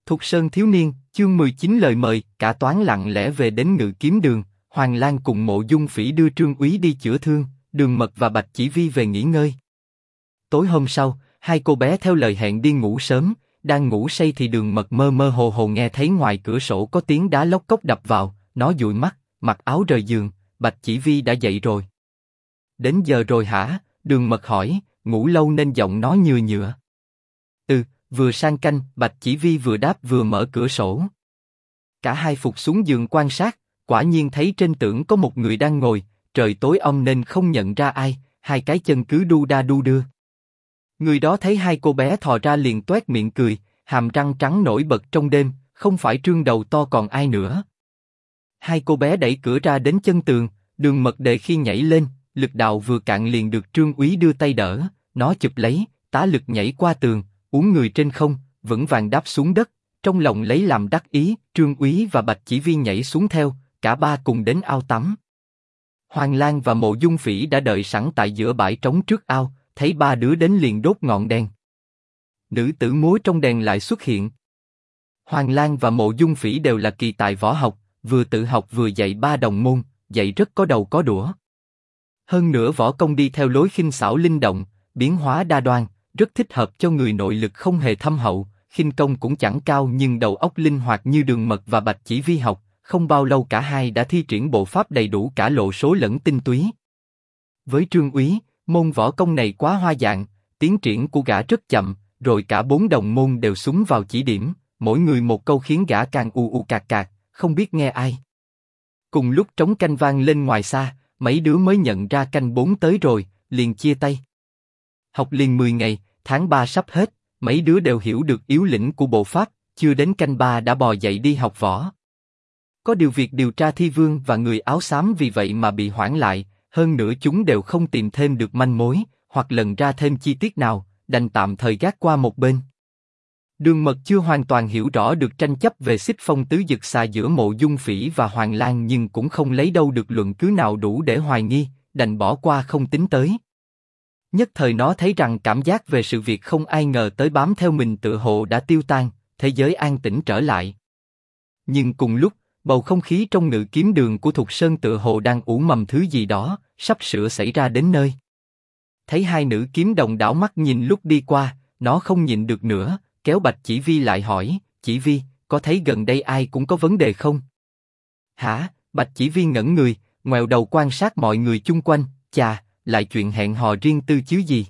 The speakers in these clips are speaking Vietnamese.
Thục Sơn thiếu niên, chương 19 lời mời, cả toán lặng lẽ về đến Ngự Kiếm Đường. Hoàng Lang cùng Mộ Dung Phỉ đưa Trương Úy đi chữa thương, Đường Mật và Bạch Chỉ Vi về nghỉ ngơi. Tối hôm sau, hai cô bé theo lời hẹn đi ngủ sớm. Đang ngủ say thì Đường Mật mơ mơ hồ hồ nghe thấy ngoài cửa sổ có tiếng đá lóc cốc đập vào. Nó dụi mắt, mặc áo rời giường. Bạch Chỉ Vi đã dậy rồi. Đến giờ rồi hả? Đường Mật hỏi, ngủ lâu nên giọng nó nhừa nhựa. Vừa sang canh, Bạch Chỉ Vi vừa đáp vừa mở cửa sổ. Cả hai phục xuống giường quan sát, quả nhiên thấy trên tường có một người đang ngồi. Trời tối om nên không nhận ra ai, hai cái chân cứ đu đa đu đưa. Người đó thấy hai cô bé thò ra liền toét miệng cười, hàm răng trắng nổi bật trong đêm, không phải Trương đầu to còn ai nữa. Hai cô bé đẩy cửa ra đến chân tường, Đường Mật đề khi nhảy lên, lực đạo vừa cạn liền được Trương Úy đưa tay đỡ, nó chụp lấy, tá lực nhảy qua tường, uốn người trên không, vững vàng đáp xuống đất, trong lòng lấy làm đắc ý. Trương Úy và Bạch Chỉ Vi nhảy xuống theo, cả ba cùng đến ao tắm. Hoàng Lang và Mộ Dung Phỉ đã đợi sẵn tại giữa bãi trống trước ao, thấy ba đứa đến liền đốt ngọn đèn. Nữ tử múa trong đèn lại xuất hiện. Hoàng Lang và Mộ Dung Phỉ đều là kỳ tài võ học, vừa tự học vừa dạy ba đồng môn, dạy rất có đầu có đũa. Hơn nữa võ công đi theo lối khinh xảo linh động, biến hóa đa đoan, rất thích hợp cho người nội lực không hề thâm hậu. Khinh công cũng chẳng cao nhưng đầu óc linh hoạt như Đường Mật và Bạch Chỉ Vi học, không bao lâu cả hai đã thi triển bộ pháp đầy đủ cả lộ số lẫn tinh túy. Với Trương Úy, môn võ công này quá hoa dạng, tiến triển của gã rất chậm, rồi cả bốn đồng môn đều xúng vào chỉ điểm, mỗi người một câu khiến gã càng u u cạc cạc, không biết nghe ai. Cùng lúc trống canh vang lên ngoài xa, mấy đứa mới nhận ra canh 4 tới rồi, liền chia tay. Học liền 10 ngày, tháng 3 sắp hết, mấy đứa đều hiểu được yếu lĩnh của bộ pháp, chưa đến canh 3 đã bò dậy đi học võ. Có điều việc điều tra Thi Vương và người áo xám vì vậy mà bị hoãn lại, hơn nữa chúng đều không tìm thêm được manh mối, hoặc lần ra thêm chi tiết nào, đành tạm thời gác qua một bên. Đường Mật chưa hoàn toàn hiểu rõ được tranh chấp về xích phong tứ dực xà giữa Mộ Dung Phỉ và Hoàng Lang nhưng cũng không lấy đâu được luận cứ nào đủ để hoài nghi, đành bỏ qua không tính tới. Nhất thời nó thấy rằng cảm giác về sự việc không ai ngờ tới bám theo mình tựa hồ đã tiêu tan, thế giới an tĩnh trở lại. Nhưng cùng lúc, bầu không khí trong Ngự Kiếm Đường của Thục Sơn tựa hồ đang ủ mầm thứ gì đó, sắp sửa xảy ra đến nơi. Thấy hai nữ kiếm đồng đảo mắt nhìn lúc đi qua, nó không nhịn được nữa, kéo Bạch Chỉ Vi lại hỏi, Chỉ Vi, có thấy gần đây ai cũng có vấn đề không? Hả? Bạch Chỉ Vi ngẩn người, ngoẹo đầu quan sát mọi người chung quanh, chà, lại chuyện hẹn hò riêng tư chứ gì?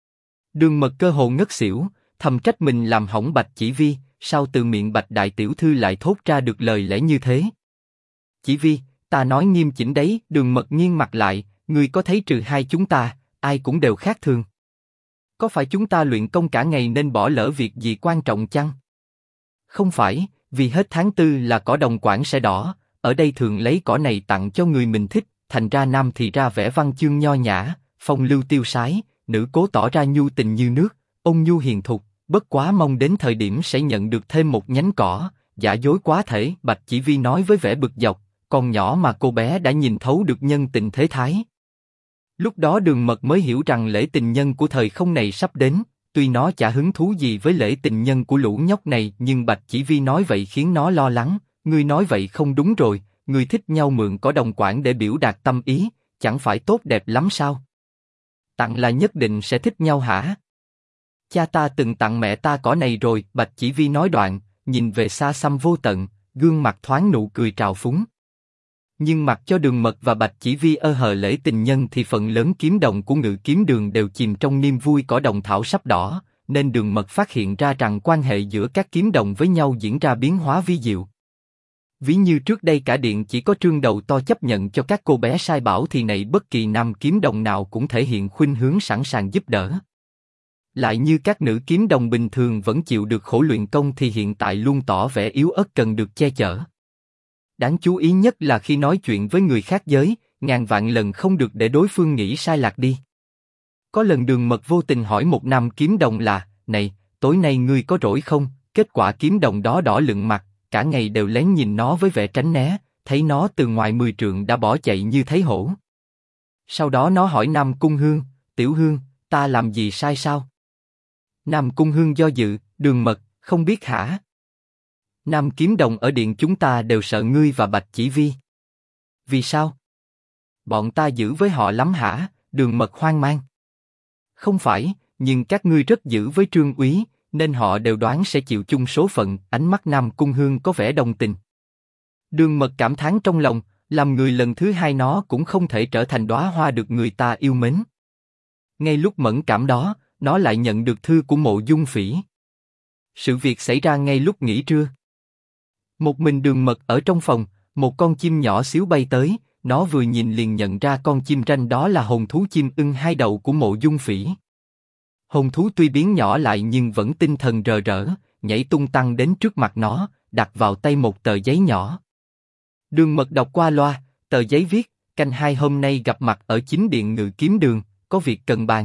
Đường Mật cơ hồ ngất xỉu, thầm trách mình làm hỏng Bạch Chỉ Vi, sao từ miệng Bạch đại tiểu thư lại thốt ra được lời lẽ như thế? Chỉ Vi, ta nói nghiêm chỉnh đấy. Đường Mật nghiêng mặt lại, ngươi có thấy trừ hai chúng ta, ai cũng đều khác thường. Có phải chúng ta luyện công cả ngày nên bỏ lỡ việc gì quan trọng chăng? Không phải, vì hết tháng 4 là cỏ đồng Quảng sẽ đỏ, ở đây thường lấy cỏ này tặng cho người mình thích, thành ra nam thì ra vẻ văn chương nho nhã, phong lưu tiêu sái, nữ cố tỏ ra nhu tình như nước, ôn nhu hiền thục, bất quá mong đến thời điểm sẽ nhận được thêm một nhánh cỏ, giả dối quá thể. Bạch Chỉ Vi nói với vẻ bực dọc, còn nhỏ mà cô bé đã nhìn thấu được nhân tình thế thái. Lúc đó Đường Mật mới hiểu rằng lễ tình nhân của thời không này sắp đến, tuy nó chả hứng thú gì với lễ tình nhân của lũ nhóc này nhưng Bạch Chỉ Vi nói vậy khiến nó lo lắng, ngươi nói vậy không đúng rồi, ngươi thích nhau mượn cỏ đồng Quảng để biểu đạt tâm ý, chẳng phải tốt đẹp lắm sao? Tặng là nhất định sẽ thích nhau hả? Cha ta từng tặng mẹ ta cỏ này rồi. Bạch Chỉ Vi nói đoạn, nhìn về xa xăm vô tận, gương mặt thoáng nụ cười trào phúng. Nhưng mặc cho Đường Mật và Bạch Chỉ Vi hờ lễ tình nhân thì phần lớn kiếm đồng của Ngự Kiếm Đường đều chìm trong niềm vui cỏ đồng thảo sắp đỏ, nên Đường Mật phát hiện ra rằng quan hệ giữa các kiếm đồng với nhau diễn ra biến hóa vi diệu. Ví như trước đây cả điện chỉ có Trương đầu to chấp nhận cho các cô bé sai bảo thì này bất kỳ nam kiếm đồng nào cũng thể hiện khuynh hướng sẵn sàng giúp đỡ. Lại như các nữ kiếm đồng bình thường vẫn chịu được khổ luyện công thì hiện tại luôn tỏ vẻ yếu ớt cần được che chở. Đáng chú ý nhất là khi nói chuyện với người khác giới, ngàn vạn lần không được để đối phương nghĩ sai lạc đi. Có lần Đường Mật vô tình hỏi một nam kiếm đồng là, này, tối nay ngươi có rỗi không? Kết quả kiếm đồng đó đỏ lựng mặt, cả ngày đều lén nhìn nó với vẻ tránh né, thấy nó từ ngoài 10 trượng đã bỏ chạy như thấy hổ. Sau đó nó hỏi Nam Cung Hương, Tiểu Hương, ta làm gì sai sao? Nam Cung Hương do dự, Đường Mật, không biết hả? Nam kiếm đồng ở điện chúng ta đều sợ ngươi và Bạch Chỉ Vi. Vì sao? Bọn ta giữ với họ lắm hả? Đường Mật hoang mang. Không phải, nhưng các ngươi rất giữ với Trương Úy, nên họ đều đoán sẽ chịu chung số phận. Ánh mắt Nam Cung Hương có vẻ đồng tình. Đường Mật cảm thán trong lòng, làm người lần thứ hai nó cũng không thể trở thành đóa hoa được người ta yêu mến. Ngay lúc mẫn cảm đó, nó lại nhận được thư của Mộ Dung Phỉ. Sự việc xảy ra ngay lúc nghỉ trưa. Một mình Đường Mật ở trong phòng, một con chim nhỏ xíu bay tới, nó vừa nhìn liền nhận ra con chim ranh đó là hồn thú chim ưng hai đầu của Mộ Dung Phỉ. Hồn thú tuy biến nhỏ lại nhưng vẫn tinh thần rờ rỡ, nhảy tung tăng đến trước mặt nó, đặt vào tay một tờ giấy nhỏ. Đường Mật đọc qua loa, tờ giấy viết: canh 2 hôm nay gặp mặt ở chính điện Ngự Kiếm Đường, có việc cần bàn.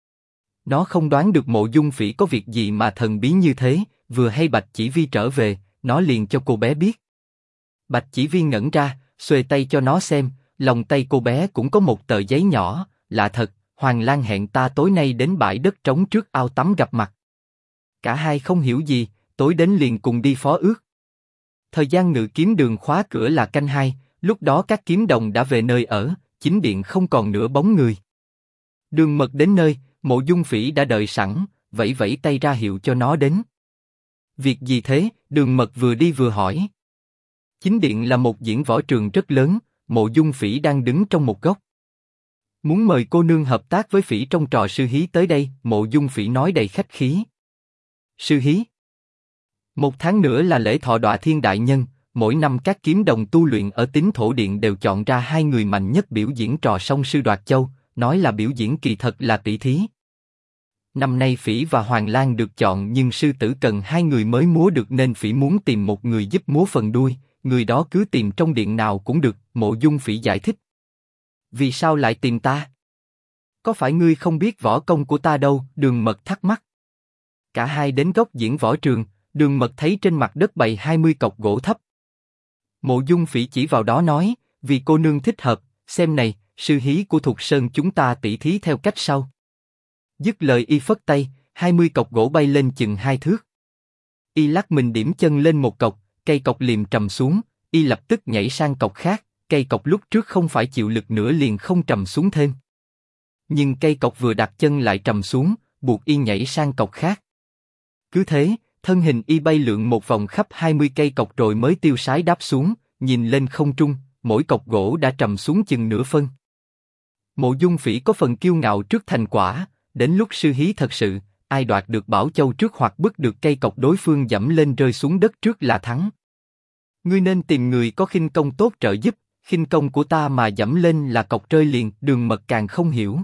Nó không đoán được Mộ Dung Phỉ có việc gì mà thần bí như thế, vừa hay Bạch Chỉ Vi trở về, nó liền cho cô bé biết. Bạch Chỉ Vi ngẩn ra, xuề tay cho nó xem, lòng tay cô bé cũng có một tờ giấy nhỏ, lạ thật, Hoàng Lang hẹn ta tối nay đến bãi đất trống trước ao tắm gặp mặt. Cả hai không hiểu gì, tối đến liền cùng đi phó ước. Thời gian Ngự Kiếm Đường khóa cửa là canh 2, lúc đó các kiếm đồng đã về nơi ở, chính điện không còn nửa bóng người. Đường Mật đến nơi, Mộ Dung Phỉ đã đợi sẵn, vẫy vẫy tay ra hiệu cho nó đến. Việc gì thế? Đường Mật vừa đi vừa hỏi. Chính điện là một diễn võ trường rất lớn, Mộ Dung Phỉ đang đứng trong một góc. Muốn mời cô nương hợp tác với Phỉ trong trò sư hí tới đây, Mộ Dung Phỉ nói đầy khách khí. Sư hí? 1 tháng nữa là lễ thọ Đọa Thiên Đại Nhân, mỗi năm các kiếm đồng tu luyện ở Tín Thổ Điện đều chọn ra 2 người mạnh nhất biểu diễn trò song sư đoạt châu, nói là biểu diễn kỳ thật là tỷ thí. Năm nay Phỉ và Hoàng Lang được chọn nhưng sư tử cần 2 người mới múa được nên Phỉ muốn tìm một người giúp múa phần đuôi, người đó cứ tìm trong điện nào cũng được, Mộ Dung Phỉ giải thích. Vì sao lại tìm ta? Có phải ngươi không biết võ công của ta đâu? Đường Mật thắc mắc. Cả hai đến góc diễn võ trường, Đường Mật thấy trên mặt đất bày 20 cọc gỗ thấp. Mộ Dung Phỉ chỉ vào đó nói, vì cô nương thích hợp, xem này, sư hí của Thục Sơn chúng ta tỉ thí theo cách sau. Dứt lời y phất tay, 20 cọc gỗ bay lên chừng 2 thước. Y lắc mình điểm chân lên một cọc, cây cọc liềm trầm xuống, y lập tức nhảy sang cọc khác, cây cọc lúc trước không phải chịu lực nữa liền không trầm xuống thêm. Nhưng cây cọc vừa đặt chân lại trầm xuống, buộc y nhảy sang cọc khác. Cứ thế, thân hình y bay lượn một vòng khắp 20 cây cọc rồi mới tiêu sái đáp xuống, nhìn lên không trung, mỗi cọc gỗ đã trầm xuống chừng nửa phân. Mộ Dung Phỉ có phần kiêu ngạo trước thành quả, đến lúc sư hí thật sự, ai đoạt được bảo châu trước hoặc bứt được cây cọc đối phương dẫm lên rơi xuống đất trước là thắng. Ngươi nên tìm người có khinh công tốt trợ giúp, khinh công của ta mà dẫm lên là cọc rơi liền. Đường Mật càng không hiểu.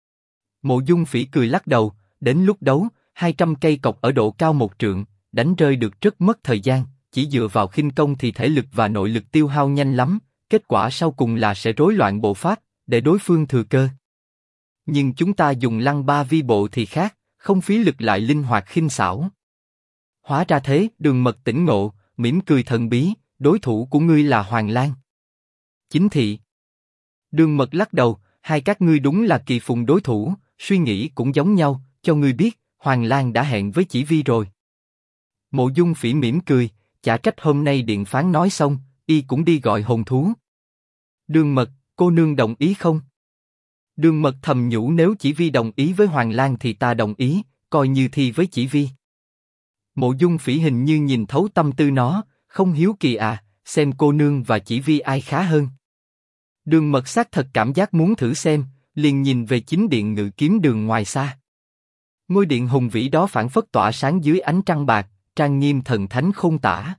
Mộ Dung Phỉ cười lắc đầu, đến lúc đấu, 200 cây cọc ở độ cao 1 trượng, đánh rơi được rất mất thời gian, chỉ dựa vào khinh công thì thể lực và nội lực tiêu hao nhanh lắm, kết quả sau cùng là sẽ rối loạn bộ pháp, để đối phương thừa cơ. Nhưng chúng ta dùng lăng ba vi bộ thì khác, không phí lực lại linh hoạt khinh xảo. Hóa ra thế. Đường Mật tỉnh ngộ, mỉm cười thần bí, đối thủ của ngươi là Hoàng Lang. Chính thị. Đường Mật lắc đầu, hai các ngươi đúng là kỳ phùng đối thủ, suy nghĩ cũng giống nhau, cho ngươi biết, Hoàng Lang đã hẹn với Chỉ Vi rồi. Mộ Dung Phỉ mỉm cười, chả trách hôm nay điện phán nói xong, y cũng đi gọi hồn thú. Đường Mật, cô nương đồng ý không? Đường Mật thầm nhủ nếu Chỉ Vi đồng ý với Hoàng Lang thì ta đồng ý, coi như thi với Chỉ Vi. Mộ Dung Phỉ hình như nhìn thấu tâm tư nó, không hiếu kỳ à, xem cô nương và Chỉ Vi ai khá hơn. Đường Mật xác thật cảm giác muốn thử xem, liền nhìn về chính điện Ngự Kiếm Đường ngoài xa. Ngôi điện hùng vĩ đó phảng phất tỏa sáng dưới ánh trăng bạc, trang nghiêm thần thánh khôn tả.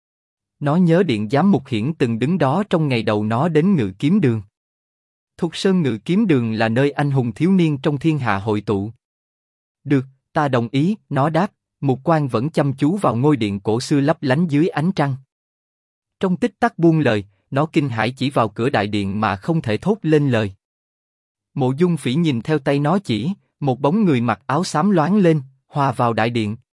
Nó nhớ điện giám mục Hiển từng đứng đó trong ngày đầu nó đến Ngự Kiếm Đường. Thục Sơn Ngự Kiếm Đường là nơi anh hùng thiếu niên trong thiên hạ hội tụ. Được, ta đồng ý, nó đáp, mục quang vẫn chăm chú vào ngôi điện cổ xưa lấp lánh dưới ánh trăng. Trong tích tắc buông lời, nó kinh hãi chỉ vào cửa đại điện mà không thể thốt lên lời. Mộ Dung Phỉ nhìn theo tay nó chỉ, một bóng người mặc áo xám loáng lên, hòa vào đại điện.